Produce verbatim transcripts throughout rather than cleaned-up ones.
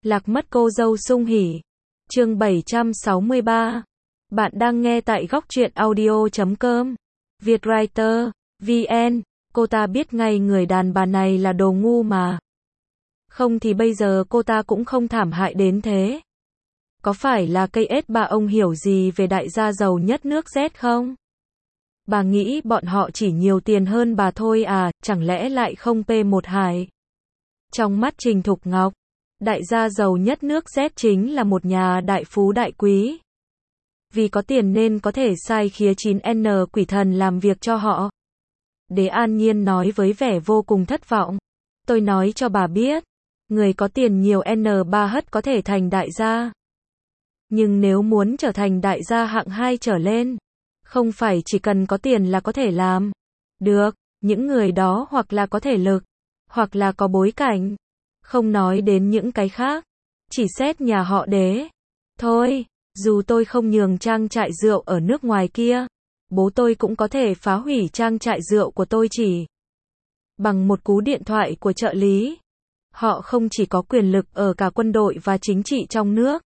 Lạc mất cô dâu sung hỉ. Chương bảy trăm sáu mươi ba. Bạn đang nghe tại góc truyện audio chấm com. Vietwriter, vê en. Cô ta biết ngay người đàn bà này là đồ ngu mà. Không thì bây giờ cô ta cũng không thảm hại đến thế. Có phải là cây ết bà ông hiểu gì về đại gia giàu nhất nước Z không? Bà nghĩ bọn họ chỉ nhiều tiền hơn bà thôi à, chẳng lẽ lại không pê một hải? Trong mắt Trình Thục Ngọc, đại gia giàu nhất nước Z chính là một nhà đại phú đại quý. Vì có tiền nên có thể sai khiến chín N quỷ thần làm việc cho họ. Đế An Nhiên nói với vẻ vô cùng thất vọng. Tôi nói cho bà biết, người có tiền nhiều N ba hất có thể thành đại gia. Nhưng nếu muốn trở thành đại gia hạng hai trở lên, không phải chỉ cần có tiền là có thể làm được, những người đó hoặc là có thể lực, hoặc là có bối cảnh. Không nói đến những cái khác, chỉ xét nhà họ Đế. Thôi, dù tôi không nhường trang trại rượu ở nước ngoài kia, bố tôi cũng có thể phá hủy trang trại rượu của tôi chỉ bằng một cú điện thoại của trợ lý. Họ không chỉ có quyền lực ở cả quân đội và chính trị trong nước.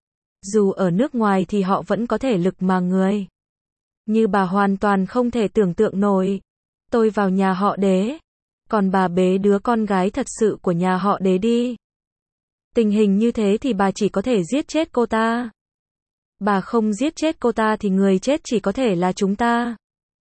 Dù ở nước ngoài thì họ vẫn có thể lực mà người như bà hoàn toàn không thể tưởng tượng nổi. Tôi vào nhà họ Đế, còn bà bế đứa con gái thật sự của nhà họ Đế đi. Tình hình như thế thì bà chỉ có thể giết chết cô ta. Bà không giết chết cô ta thì người chết chỉ có thể là chúng ta.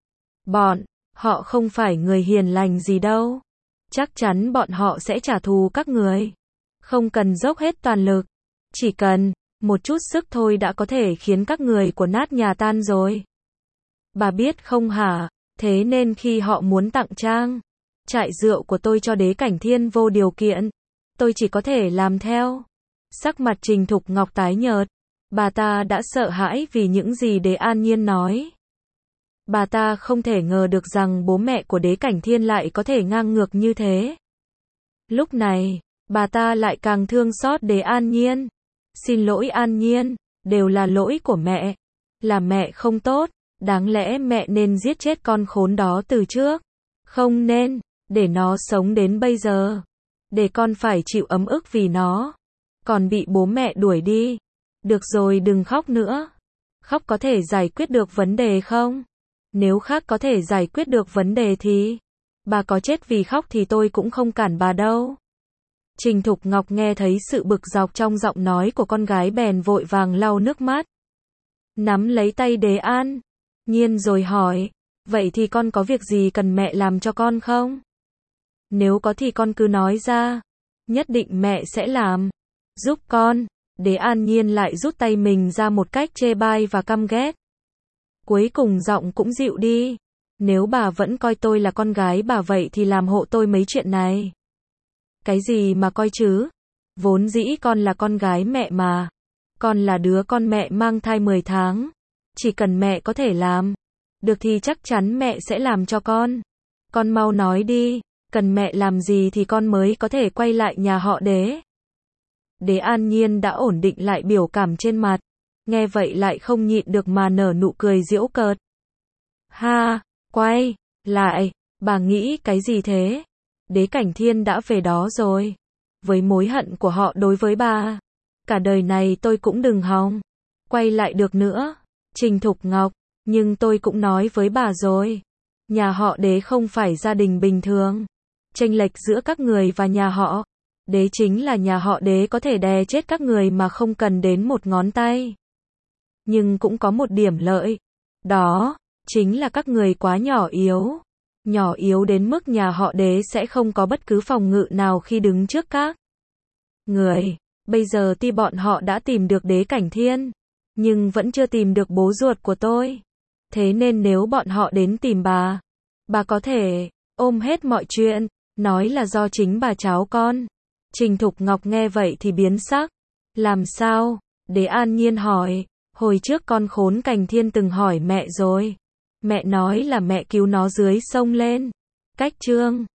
Bọn họ không phải người hiền lành gì đâu. Chắc chắn bọn họ sẽ trả thù các người. Không cần dốc hết toàn lực, chỉ cần một chút sức thôi đã có thể khiến các người của nát nhà tan rồi. Bà biết không hả? Thế nên khi họ muốn tặng trang trại rượu của tôi cho Đế Cảnh Thiên vô điều kiện, tôi chỉ có thể làm theo. Sắc mặt Trình Thục Ngọc tái nhợt. Bà ta đã sợ hãi vì những gì Đế An Nhiên nói. Bà ta không thể ngờ được rằng bố mẹ của Đế Cảnh Thiên lại có thể ngang ngược như thế. Lúc này, bà ta lại càng thương xót Đế An Nhiên. Xin lỗi An Nhiên, đều là lỗi của mẹ. Là mẹ không tốt, đáng lẽ mẹ nên giết chết con khốn đó từ trước. Không nên để nó sống đến bây giờ, để con phải chịu ấm ức vì nó, còn bị bố mẹ đuổi đi. Được rồi, đừng khóc nữa. Khóc có thể giải quyết được vấn đề không? Nếu khác có thể giải quyết được vấn đề thì bà có chết vì khóc thì tôi cũng không cản bà đâu. Trình Thục Ngọc nghe thấy sự bực dọc trong giọng nói của con gái bèn vội vàng lau nước mắt, nắm lấy tay Đế An Nhiên rồi hỏi, vậy thì con có việc gì cần mẹ làm cho con không? Nếu có thì con cứ nói ra, nhất định mẹ sẽ làm giúp con. Đế An Nhiên lại rút tay mình ra một cách chê bai và căm ghét. Cuối cùng giọng cũng dịu đi. Nếu bà vẫn coi tôi là con gái bà vậy thì làm hộ tôi mấy chuyện này. Cái gì mà coi chứ? Vốn dĩ con là con gái mẹ mà. Con là đứa con mẹ mang thai mười tháng. Chỉ cần mẹ có thể làm được thì chắc chắn mẹ sẽ làm cho con. Con mau nói đi, cần mẹ làm gì thì con mới có thể quay lại nhà họ Đế. Đế An Nhiên đã ổn định lại biểu cảm trên mặt. Nghe vậy lại không nhịn được mà nở nụ cười giễu cợt. Ha, quay lại, bà nghĩ cái gì thế? Đế Cảnh Thiên đã về đó rồi. Với mối hận của họ đối với bà, cả đời này tôi cũng đừng hòng quay lại được nữa. Trình Thục Ngọc, nhưng tôi cũng nói với bà rồi. Nhà họ Đế không phải gia đình bình thường. Chênh lệch giữa các người và nhà họ Đế chính là nhà họ Đế có thể đè chết các người mà không cần đến một ngón tay. Nhưng cũng có một điểm lợi. Đó chính là các người quá nhỏ yếu. Nhỏ yếu đến mức nhà họ Đế sẽ không có bất cứ phòng ngự nào khi đứng trước các người. Bây giờ tuy bọn họ đã tìm được Đế Cảnh Thiên, nhưng vẫn chưa tìm được bố ruột của tôi. Thế nên nếu bọn họ đến tìm bà, bà có thể ôm hết mọi chuyện, nói là do chính bà cháu con. Trình Thục Ngọc nghe vậy thì biến sắc. Làm sao? Đế An Nhiên hỏi. Hồi trước con khốn Cảnh Thiên từng hỏi mẹ rồi. Mẹ nói là mẹ cứu nó dưới sông lên cách chương